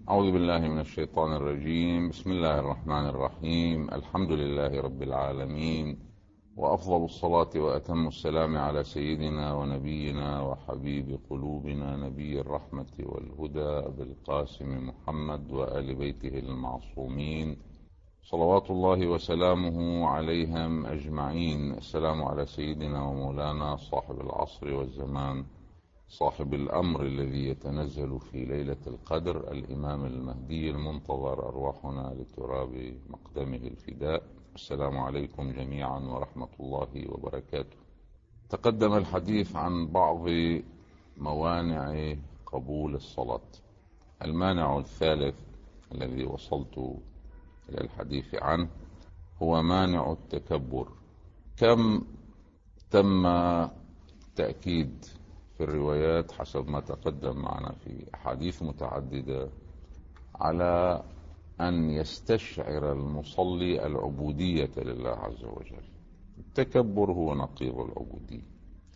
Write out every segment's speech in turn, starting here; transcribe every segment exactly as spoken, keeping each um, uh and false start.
أعوذ بالله من الشيطان الرجيم. بسم الله الرحمن الرحيم. الحمد لله رب العالمين، وأفضل الصلاة وأتم السلام على سيدنا ونبينا وحبيب قلوبنا نبي الرحمة والهدى أبي القاسم محمد وآل بيته المعصومين صلوات الله وسلامه عليهم أجمعين. السلام على سيدنا ومولانا صاحب العصر والزمان، صاحب الأمر الذي يتنزل في ليلة القدر، الإمام المهدي المنتظر، أرواحنا لتراب مقدمه الفداء. السلام عليكم جميعا ورحمة الله وبركاته. تقدم الحديث عن بعض موانع قبول الصلاة. المانع الثالث الذي وصلت إلى الحديث عنه هو مانع التكبر. كم تم تأكيد في الروايات حسب ما تقدم معنا في أحاديث متعددة على أن يستشعر المصلي العبودية لله عز وجل. التكبر هو نقيض العبودية.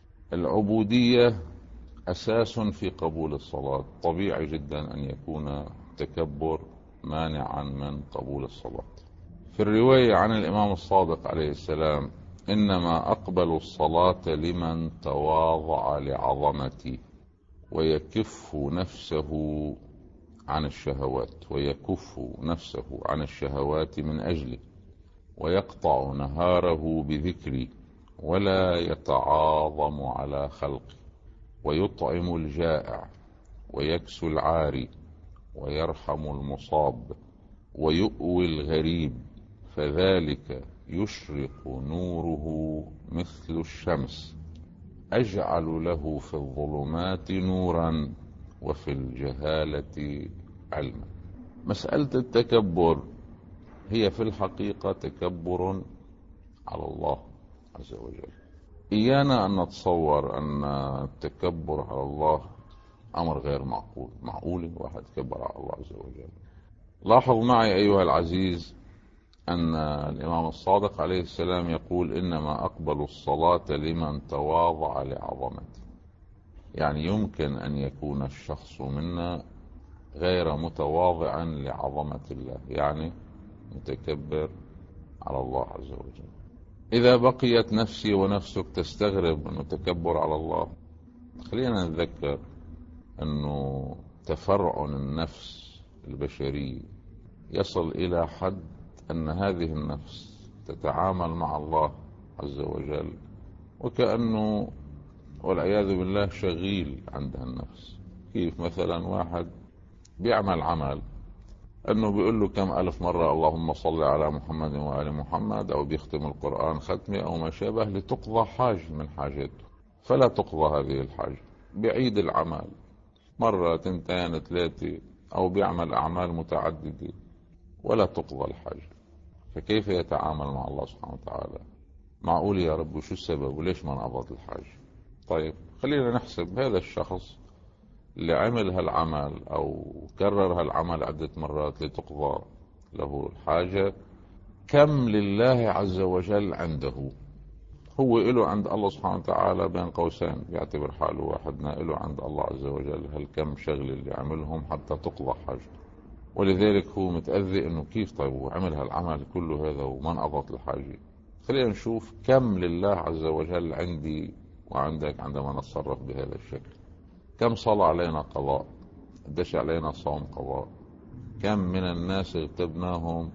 العبودية أساس في قبول الصلاة. طبيعي جدا أن يكون التكبر مانعا من قبول الصلاة. في الرواية عن الإمام الصادق عليه السلام: إنما أقبل الصلاة لمن تواضع لعظمتي ويكف نفسه عن الشهوات ويكف نفسه عن الشهوات من أجلي، ويقطع نهاره بذكري، ولا يتعاظم على خلقي، ويطعم الجائع، ويكسو العاري، ويرحم المصاب، ويؤوي الغريب، فذلك يشرق نوره مثل الشمس، أجعل له في الظلمات نورا وفي الجهالة علما. مسألة التكبر هي في الحقيقة تكبر على الله عز وجل. إيانا أن نتصور أن التكبر على الله أمر غير معقول. معقول واحد يتكبر على الله عز وجل؟ لاحظ معي أيها العزيز أن الإمام الصادق عليه السلام يقول: إنما أقبل الصلاة لمن تواضع لعظمتي. يعني يمكن أن يكون الشخص منا غير متواضعا لعظمة الله، يعني متكبر على الله عز وجل. إذا بقيت نفسي ونفسك تستغرب من التكبر على الله، خلينا نتذكر أنه تفرع النفس البشري يصل إلى حد أن هذه النفس تتعامل مع الله عز وجل وكأنه والعياذ بالله شغيل عندها النفس. كيف؟ مثلا واحد بيعمل عمل أنه بيقول له كم ألف مرة اللهم صل على محمد وآل محمد، أو بيختم القرآن ختمة أو ما شابه لتقضى حاجة من حاجاته، فلا تقضى هذه الحاجة. بيعيد العمل مرة تنتين ثلاثة، أو بيعمل أعمال متعددة ولا تقضى الحاجة. فكيف يتعامل مع الله سبحانه وتعالى؟ معقول يا رب شو السبب وليش ما نقضت الحاجة؟ طيب خلينا نحسب هذا الشخص اللي عمل هالعمل أو كرر هالعمل عدة مرات لتقضى له الحاجة، كم لله عز وجل عنده؟ هو إله عند الله سبحانه وتعالى بين قوسين بيعتبر حاله واحد نائله عند الله عز وجل هالكم شغل اللي عملهم حتى تقضى حاجته. ولذلك هو متأذي انه كيف طيب وعمل هالعمل كله هذا وما انقضت الحاجة. خلينا نشوف كم لله عز وجل عندي وعندك عندما نتصرف بهذا الشكل. كم صلى علينا قضاء، قديش علينا صوم قضاء، كم من الناس اغتبناهم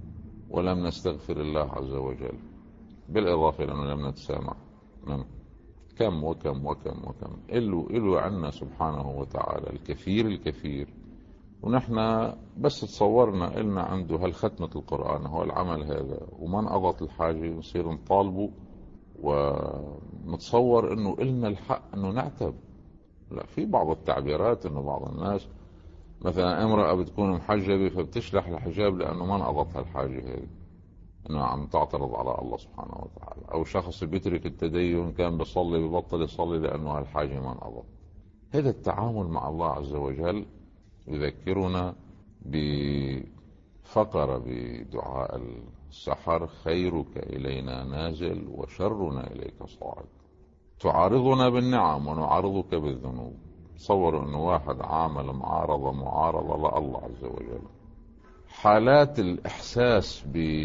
ولم نستغفر الله عز وجل، بالإضافة لأنه لم نتسامح منه. كم وكم وكم وكم إلو إلو عنا سبحانه وتعالى الكثير الكثير، ونحن بس تصورنا إلنا عنده هالختمة القرآن هو العمل هذا وما انقضت الحاجة نصير نطالبه ونتصور إنه إلنا الحق إنه نعتب. لا، في بعض التعبيرات إنه بعض الناس مثلا امرأة بتكون محجبة فبتشلح الحجاب لأنه ما انقضت هالحاجة هذه، إنه عم تعترض على الله سبحانه وتعالى. أو شخص بيترك التدين كان بيصلي ببطل يصلي لأنه هالحاجة ما انقضت. هذا التعامل مع الله عز وجل يذكرنا بفقرة بدعاء السحر: خيرك إلينا نازل وشرنا إليك صاعد. تعارضنا بالنعم ونعارضك بالذنوب. تصوروا أنه واحد عامل معارضة معارضة لله عز وجل. حالات الإحساس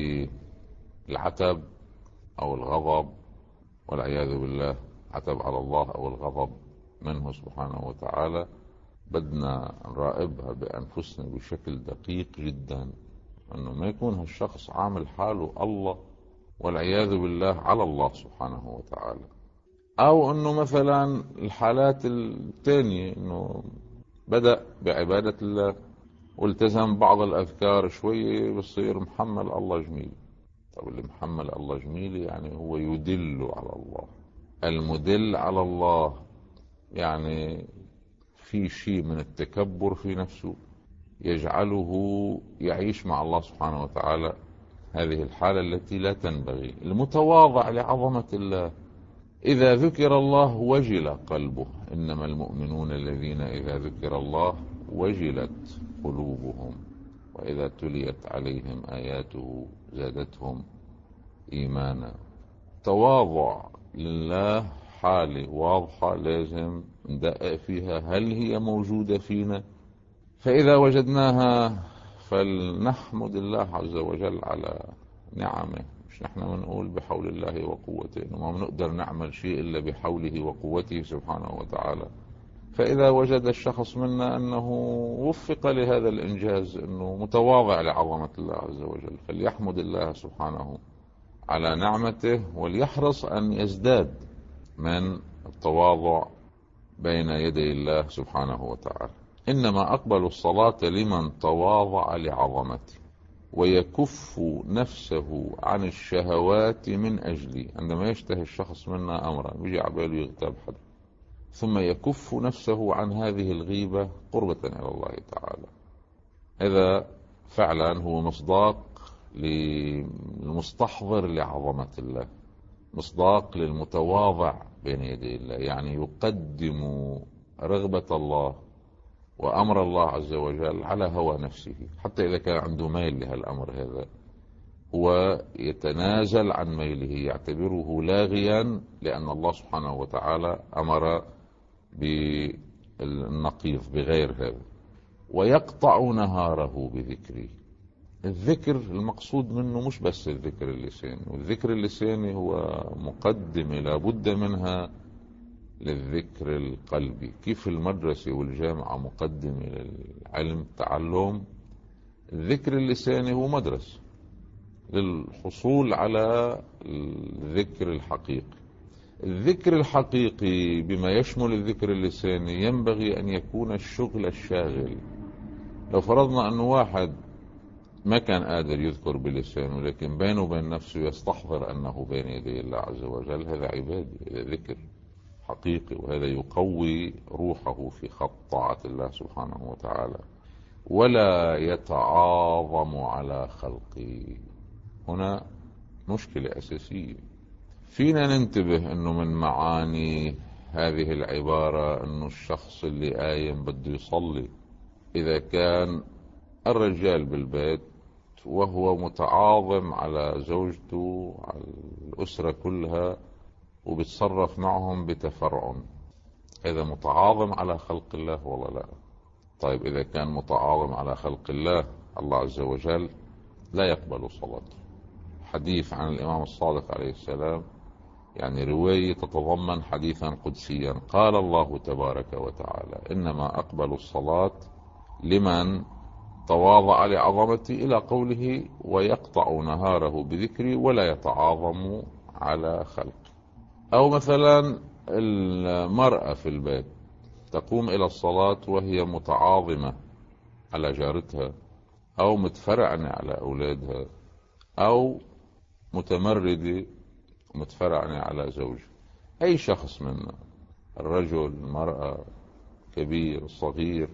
بالعتب أو الغضب والعياذ بالله، عتب على الله أو الغضب منه سبحانه وتعالى، بدنا نراقبها بأنفسنا بشكل دقيق جدا، أنه ما يكون هالشخص عامل حاله الله والعياذ بالله على الله سبحانه وتعالى. أو أنه مثلا الحالات الثانية أنه بدأ بعبادة الله والتزم بعض الأذكار شوية بصير محمل الله جميل. طب اللي محمل الله جميل يعني هو يدل على الله. المدل على الله يعني في شيء من التكبر في نفسه يجعله يعيش مع الله سبحانه وتعالى هذه الحالة التي لا تنبغي. المتواضع لعظمة الله إذا ذكر الله وجل قلبه، إنما المؤمنون الذين إذا ذكر الله وجلت قلوبهم وإذا تليت عليهم آياته زادتهم إيمانا. تواضع لله حالة واضحة لازم ندقق فيها هل هي موجودة فينا، فإذا وجدناها فلنحمد الله عز وجل على نعمه. مش نحن بنقول بحول الله وقوته، إنه ما بنقدر نعمل شيء إلا بحوله وقوته سبحانه وتعالى. فإذا وجد الشخص منا أنه وفق لهذا الإنجاز، أنه متواضع لعظمة الله عز وجل، فليحمد الله سبحانه على نعمته وليحرص أن يزداد من التواضع بين يدي الله سبحانه وتعالى. إنما أقبل الصلاة لمن تواضع لعظمته ويكف نفسه عن الشهوات من أجلي. عندما يشتهي الشخص منا أمرا بيجي عباله يغتاب حد، ثم يكف نفسه عن هذه الغيبة قربة إلى الله تعالى، هذا فعلا هو مصداق للمستحضر لعظمة الله، مصداق للمتواضع بين يدي الله، يعني يقدم رغبة الله وأمر الله عز وجل على هوى نفسه. حتى إذا كان عنده ميل لهالأمر هذا هو يتنازل عن ميله، يعتبره لاغيا لأن الله سبحانه وتعالى أمر بالنقيض بغير هذا. ويقطع نهاره بذكره. الذكر المقصود منه مش بس الذكر اللساني، والذكر اللساني هو مقدمة لابد منها للذكر القلبي. كيف المدرسة والجامعة مقدمة للعلم التعلم، الذكر اللساني هو مدرسة للحصول على الذكر الحقيقي. الذكر الحقيقي بما يشمل الذكر اللساني ينبغي أن يكون الشغل الشاغل. لو فرضنا أن واحد ما كان قادر يذكر بلسانه لكن بينه وبين نفسه يستحضر أنه بين يدي الله عز وجل، هذا عبادة، هذا ذكر حقيقي، وهذا يقوي روحه في خط طاعة الله سبحانه وتعالى. ولا يتعاظم على خلقه. هنا مشكلة أساسية. فينا ننتبه أنه من معاني هذه العبارة أنه الشخص اللي قايم بده يصلي، إذا كان الرجال بالبيت وهو متعاظم على زوجته على الأسرة كلها وبتصرف معهم بتفرعن، إذا متعاظم على خلق الله ولا لا؟ طيب إذا كان متعاظم على خلق الله، الله عز وجل لا يقبل صلاته. حديث عن الإمام الصادق عليه السلام، يعني رواية تتضمن حديثا قدسيا، قال الله تبارك وتعالى: إنما أقبل الصلاة لمن تواضع لعظمتي، إلى قوله: ويقطع نهاره بذكري ولا يتعاظم على خلقي. أو مثلا المرأة في البيت تقوم إلى الصلاة وهي متعاظمة على جارتها، أو متفرعنة على أولادها، أو متمردة متفرعنة على زوجها. أي شخص منا، الرجل، المرأة، كبير، صغير،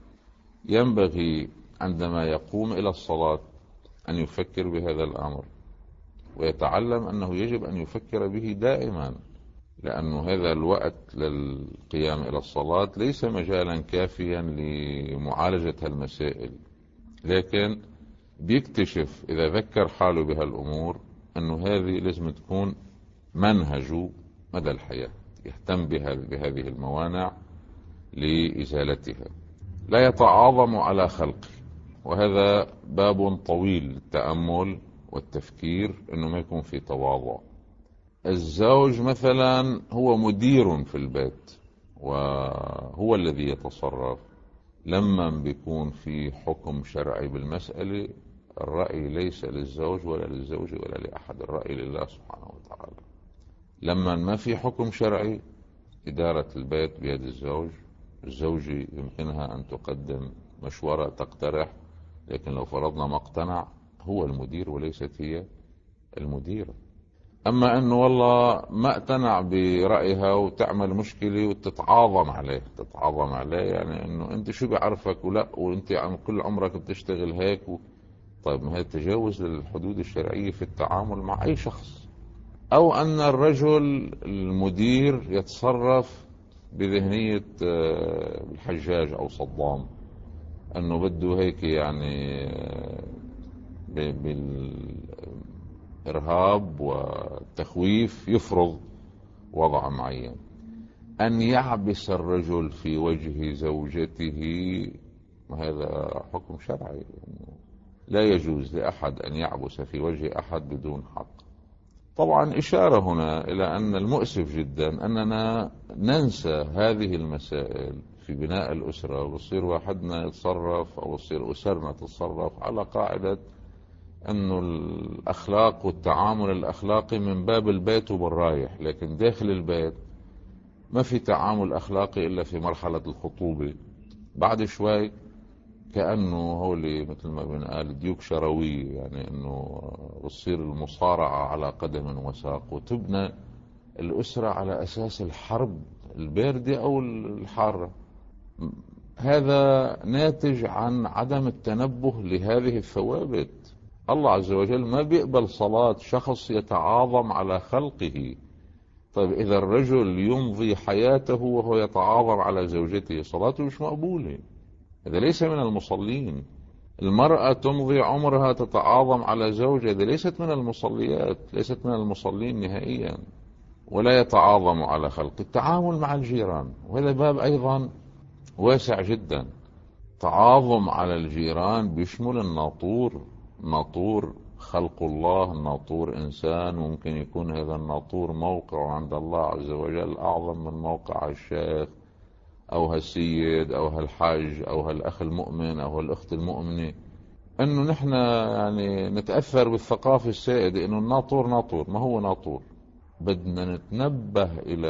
ينبغي عندما يقوم إلى الصلاة أن يفكر بهذا الأمر ويتعلم أنه يجب أن يفكر به دائما، لأن هذا الوقت للقيام إلى الصلاة ليس مجالا كافيا لمعالجة المسائل، لكن بيكتشف إذا ذكر حاله بهالأمور أنه هذه لازم تكون منهجه مدى الحياة، يهتم بهذه الموانع لإزالتها. لا يتعاظم على خلقه، وهذا باب طويل للتأمل والتفكير، انه ما يكون في تواضع. الزوج مثلا هو مدير في البيت وهو الذي يتصرف، لما بيكون في حكم شرعي بالمسألة الرأي ليس للزوج ولا للزوجة ولا لأحد، الرأي لله سبحانه وتعالى. لما ما في حكم شرعي إدارة البيت بيد الزوج، الزوجة يمكنها أن تقدم مشورة تقترح، لكن لو فرضنا ما اقتنع هو المدير وليست هي المديرة. أما أنه والله ما اقتنع برأيها وتعمل مشكلة وتتعاظم عليه، تتعاظم عليه يعني أنه أنت شو بيعرفك ولا وأنت عم كل عمرك بتشتغل هيك و... طيب ما هي تجاوز للحدود الشرعية في التعامل مع أي شخص. أو أن الرجل المدير يتصرف بذهنية الحجاج أو صدام، أنه بده هيك يعني بالإرهاب والتخويف يفرض وضع معين. أن يعبس الرجل في وجه زوجته، هذا حكم شرعي، لا يجوز لأحد أن يعبس في وجه أحد بدون حق. طبعا إشارة هنا إلى أن المؤسف جدا أننا ننسى هذه المسائل في بناء الأسرة، ويصير واحدنا يتصرف أو يصير أسرنا تتصرف على قاعدة أنه الأخلاق والتعامل الأخلاقي من باب البيت وبالرايح، لكن داخل البيت ما في تعامل أخلاقي إلا في مرحلة الخطوبة. بعد شوي كأنه هولي مثل ما بنقال ديوك شروية، يعني أنه بتصير المصارعة على قدم وساق، وتبنى الأسرة على أساس الحرب الباردة أو الحارة. هذا ناتج عن عدم التنبه لهذه الثوابت. الله عز وجل ما بيقبل صلاة شخص يتعاظم على خلقه. طيب إذا الرجل يمضي حياته وهو يتعاظم على زوجته، صلاته مش مقبولة، هذا ليس من المصلين. المرأة تمضي عمرها تتعاظم على زوجها، هذا ليست من المصليات، ليست من المصلين نهائيا. ولا يتعاظم على خلق. التعامل مع الجيران، وهذا باب أيضا واسع جدا. تعاظم على الجيران بيشمل الناطور، ناطور خلق الله، الناطور إنسان، ممكن يكون هذا الناطور موقع عند الله عز وجل أعظم من موقع الشيخ أو هالسيد أو هالحاج أو هالأخ المؤمن أو هالأخت المؤمنة. أنه نحن يعني نتأثر بالثقافة السائدة أنه الناطور ناطور، ما هو ناطور. بدنا نتنبه إلى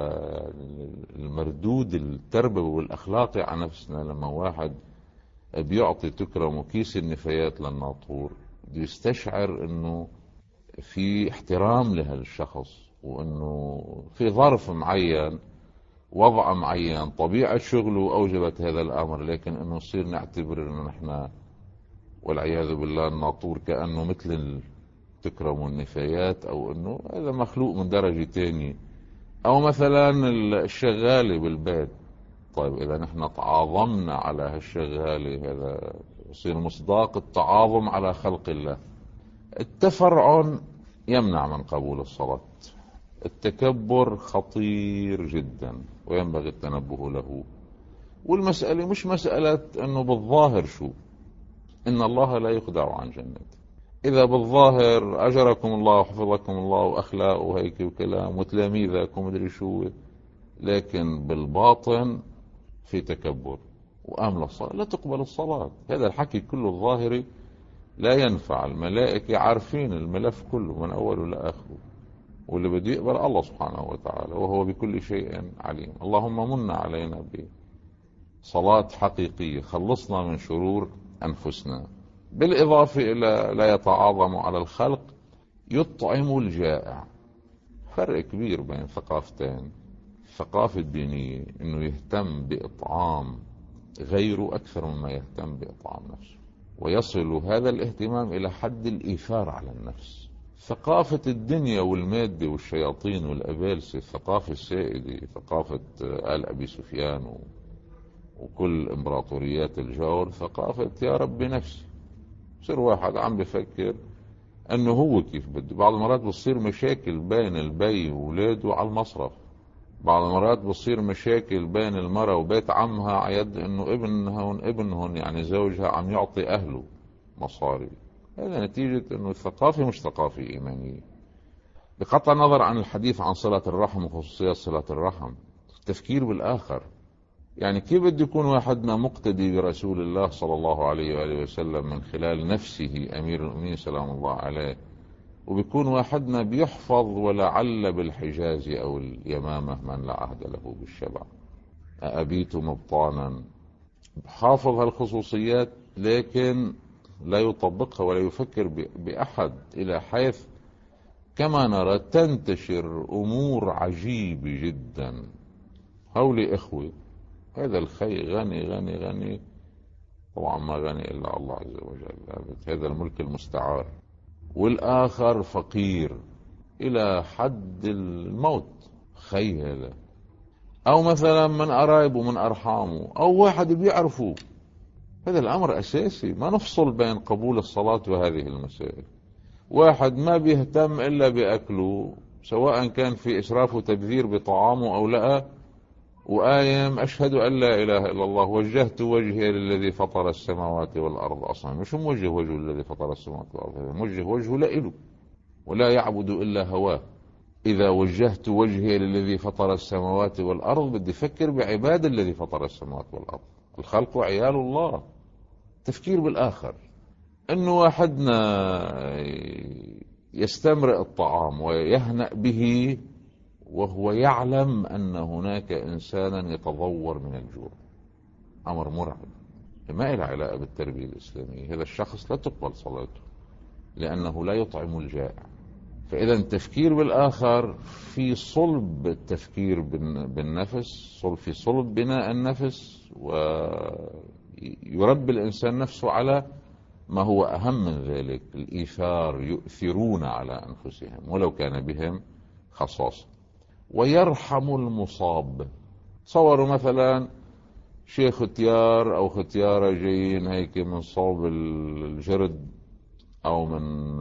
المردود التربوي والأخلاقي على نفسنا. لما واحد بيعطي تكرم وكيس النفايات للناطور، بده يستشعر أنه في احترام لهالشخص، وأنه في ظرف معين، وضع معين، طبيعة شغله أوجبت هذا الأمر. لكن أنه نصير نعتبر أنه نحن والعياذ بالله الناطور كأنه مثل التكرم والنفايات، أو أنه هذا مخلوق من درجة تانية. أو مثلا الشغالة بالبيت، طيب إذا نحن تعاظمنا على هالشغالة، هذا يصير مصداق التعاظم على خلق الله. التفرعن يمنع من قبول الصلاة. التكبر خطير جدا وينبغي التنبه له. والمسألة مش مسألة أنه بالظاهر شو، إن الله لا يخدع عن جنته. إذا بالظاهر أجركم الله وحفظكم الله وأخلاق وهيك وكلام وتلاميذك ومدري شو، لكن بالباطن في تكبر وأمل الصلاة، لا تقبل الصلاة. هذا الحكي كله الظاهري لا ينفع. الملائكة عارفين الملف كله من أوله لآخره، واللي بده يقبل الله سبحانه وتعالى، وهو بكل شيء عليم. اللهم من علينا بصلاة حقيقية خلصنا من شرور أنفسنا. بالإضافة إلى لا يتعاظم على الخلق، يطعم الجائع. فرق كبير بين ثقافتين. الثقافة الدينية إنه يهتم بإطعام غيره أكثر مما يهتم بإطعام نفسه، ويصل هذا الاهتمام إلى حد الإيثار على النفس. ثقافة الدنيا والمادة والشياطين والأبالسة، الثقافة السائدة، ثقافة آل أبي سفيان وكل إمبراطوريات الجور، ثقافة يا رب نفسي. يصير واحد عم بفكر أنه هو كيف بده. بعض المرات بتصير مشاكل بين البي وولاده على المصرف، بعض المرات بصير مشاكل بين المرأة وبيت عمها عيد انه ابنها ابنهن يعني زوجها عم يعطي اهله مصاري. هذا نتيجة انه الثقافة مش ثقافة ايمانية. بقطع النظر عن الحديث عن صلة الرحم وخصوصيات صلة الرحم، التفكير بالاخر. يعني كيف بده يكون واحدنا مقتدي برسول الله صلى الله عليه وآله وسلم من خلال نفسه أمير المؤمنين سلام الله عليه، وبيكون واحدنا بيحفظ ولعل بالحجاز أو اليمامة من لا عهد له بالشبع. أبيت مبطانا، حافظ هالخصوصيات لكن لا يطبقها ولا يفكر بأحد، إلى حيث كما نرى تنتشر أمور عجيبة جدا. هؤلاء إخوة، هذا الخي غني غني غني، طبعا ما غني إلا الله عز وجل، هذا الملك المستعار، والآخر فقير إلى حد الموت. خيل. أو مثلا من قرايبه من أرحامه أو واحد بيعرفه. هذا الأمر أساسي، ما نفصل بين قبول الصلاة وهذه المسائل. واحد ما بيهتم إلا بأكله، سواء كان في إسراف وتبذير بطعامه أو لا، وآيم أشهد أن لا إله إلا الله وجهت وجهي للذي فطر السماوات والأرض. أصلا مش موجه وجهه للذي فطر السماوات والأرض، موجه وجهه لإله ولا يعبد إلا هواه. إذا وجهت وجهي للذي فطر السماوات والأرض بدي أفكر بعباد الذي فطر السماوات والأرض، الخلق وعيال الله. تفكير بالآخر، إنه واحدنا يستمرئ الطعام ويهنأ به وهو يعلم أن هناك إنسانا يتضور من الجوع. أمر مرعب ما له علاقة بالتربية الإسلامية. هذا الشخص لا تقبل صلاته لأنه لا يطعم الجائع. فإذا التفكير بالآخر في صلب التفكير بالنفس، صلب في صلب بناء النفس، ويربي الإنسان نفسه على ما هو أهم من ذلك، الإيثار، يؤثرون على أنفسهم ولو كان بهم خصاصة. ويرحم المصاب. تصوروا مثلا شيخ ختيار أو ختيارة جايين هيك من صوب الجرد أو من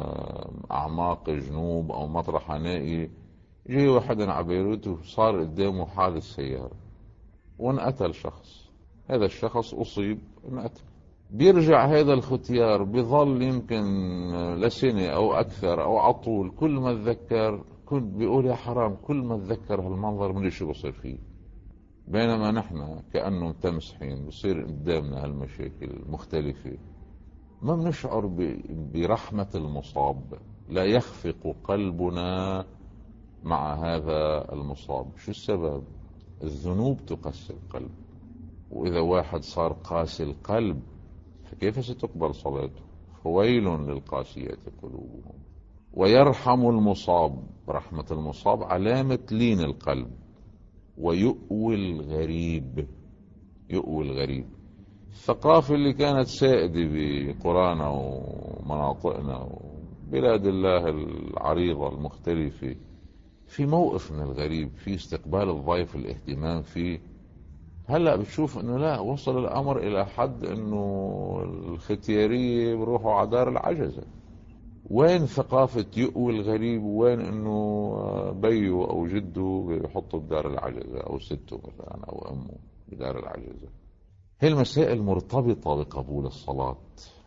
أعماق جنوب أو مطرح عنائي، جاي واحد على بيروت وصار قدامه حادث سيارة وانقتل شخص. هذا الشخص أصيب انقتل. بيرجع هذا الختيار بيظل يمكن لسنة أو أكثر أو عطول كل ما تذكر كنت بيقول يا حرام، كل ما تذكر هالمنظر مدري شو بصير فيه. بينما نحن كأنه متمسحين بصير قدامنا هالمشاكل المختلفة، ما بنشعر برحمة المصاب، لا يخفق قلبنا مع هذا المصاب. شو السبب؟ الذنوب تقسي القلب، وإذا واحد صار قاسي القلب فكيف ستقبل صلاته؟ فويل للقاسية قلوبهم. ويرحم المصاب، رحمة المصاب علامة لين القلب. ويؤوي الغريب، يؤوي الغريب. الثقافة اللي كانت سائدة بقرانا ومناطقنا وبلاد الله العريضة المختلفة، في موقف من الغريب، في استقبال الضيف، الاهتمام فيه. هلأ بتشوف انه لا، وصل الامر الى حد انه الختيارية بروحوا على دار العجزة. وين ثقافة يؤوي الغريب؟ وين انه بيو او جده بيحطوا بدار العجزة او سته مثلا او امه بدار العجزة؟ هي المسائل مرتبطة بقبول الصلاة،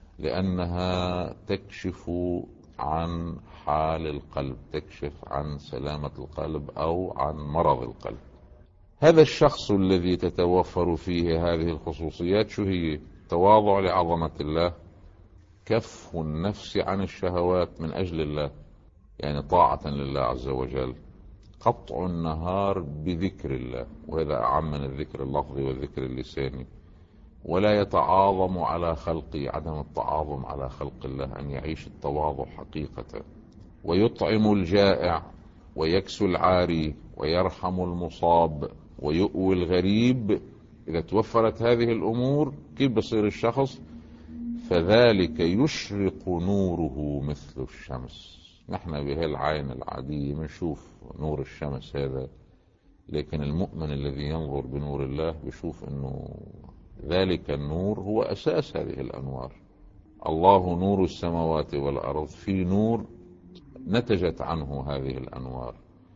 لأنها تكشف عن حال القلب، تكشف عن سلامة القلب أو عن مرض القلب. هذا الشخص الذي تتوفر فيه هذه الخصوصيات شو هي؟ تواضع لعظمة الله، كف النفس عن الشهوات من أجل الله، يعني طاعة لله عز وجل، قطع النهار بذكر الله، وهذا أعم من الذكر اللفظي والذكر اللساني. ولا يتعاظم على خلقه، عدم التعاظم على خلق الله، أن يعيش التواضع حقيقة. ويطعم الجائع ويكسو العاري ويرحم المصاب ويؤوي الغريب. إذا توفرت هذه الأمور كيف بصير الشخص؟ فذلك يشرق نوره مثل الشمس. نحن بهالعين العادية بنشوف نور الشمس هذا، لكن المؤمن الذي ينظر بنور الله بيشوف أنه ذلك النور هو أساس هذه الأنوار. الله نور السماوات والأرض، في نور نتجت عنه هذه الأنوار.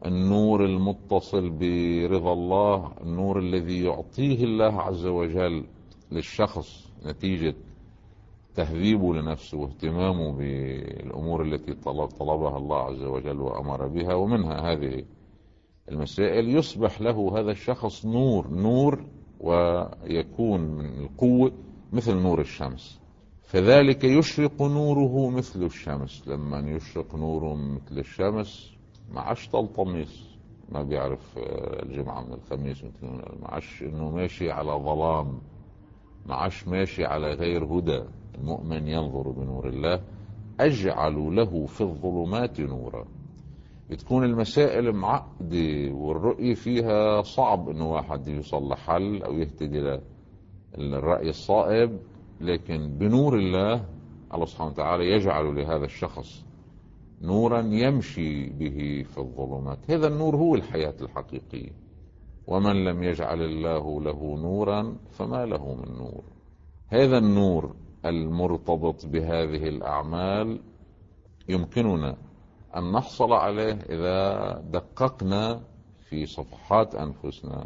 النور المتصل برضا الله، النور الذي يعطيه الله عز وجل للشخص نتيجة تهذيبه لنفسه واهتمامه بالأمور التي طلبها الله عز وجل وأمر بها، ومنها هذه المسائل، يصبح له هذا الشخص نور نور ويكون من القوة مثل نور الشمس. فذلك يشرق نوره مثل الشمس. لما يشرق نوره مثل الشمس ما عادش طلطميس، ما بيعرف الجمعة من الخميس، ما عادش انه ماشي على ظلام، ما عادش ماشي على غير هدى. المؤمن ينظر بنور الله. أجعل له في الظلمات نورا. بتكون المسائل معقدة والرؤية فيها صعب انه واحد يوصل لحل او يهتدي للرأي الصائب، لكن بنور الله الله سبحانه وتعالى يجعل لهذا الشخص نورا يمشي به في الظلمات. هذا النور هو الحياة الحقيقية. ومن لم يجعل الله له نورا فما له من نور. هذا النور المرتبط بهذه الأعمال يمكننا أن نحصل عليه إذا دققنا في صفحات أنفسنا،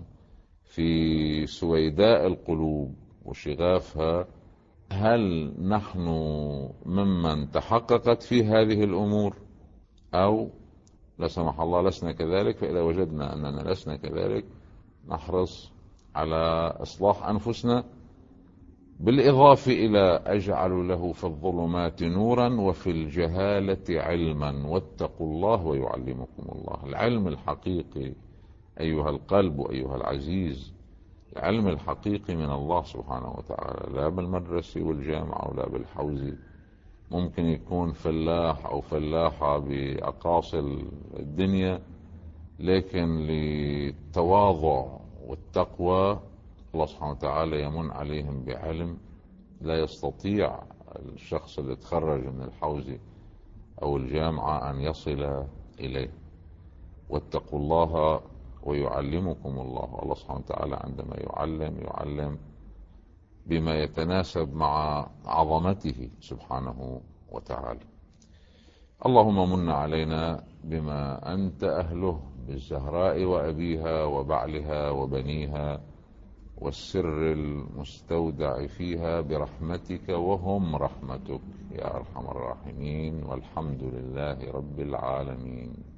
في سويداء القلوب وشغافها. هل نحن ممن تحققت في هذه الأمور أو لا سمح الله لسنا كذلك؟ فإذا وجدنا أننا لسنا كذلك نحرص على إصلاح أنفسنا، بالإضافة إلى أجعل له في الظلمات نورا وفي الجهالة علما واتقوا الله ويعلمكم الله. العلم الحقيقي أيها القلب وأيها العزيز، العلم الحقيقي من الله سبحانه وتعالى، لا بالمدرسة والجامعة ولا بالحوزة. ممكن يكون فلاح أو فلاحة بأقاصي الدنيا، لكن للتواضع والتقوى الله سبحانه وتعالى يمن عليهم بعلم لا يستطيع الشخص اللي تخرج من الحوزة أو الجامعة أن يصل إليه. واتقوا الله ويعلمكم الله. الله سبحانه وتعالى عندما يعلم يعلم بما يتناسب مع عظمته سبحانه وتعالى. اللهم من علينا بما أنت أهله بالزهراء وأبيها وبعلها وبنيها والسر المستودع فيها برحمتك وهم رحمتك يا أرحم الراحمين، والحمد لله رب العالمين.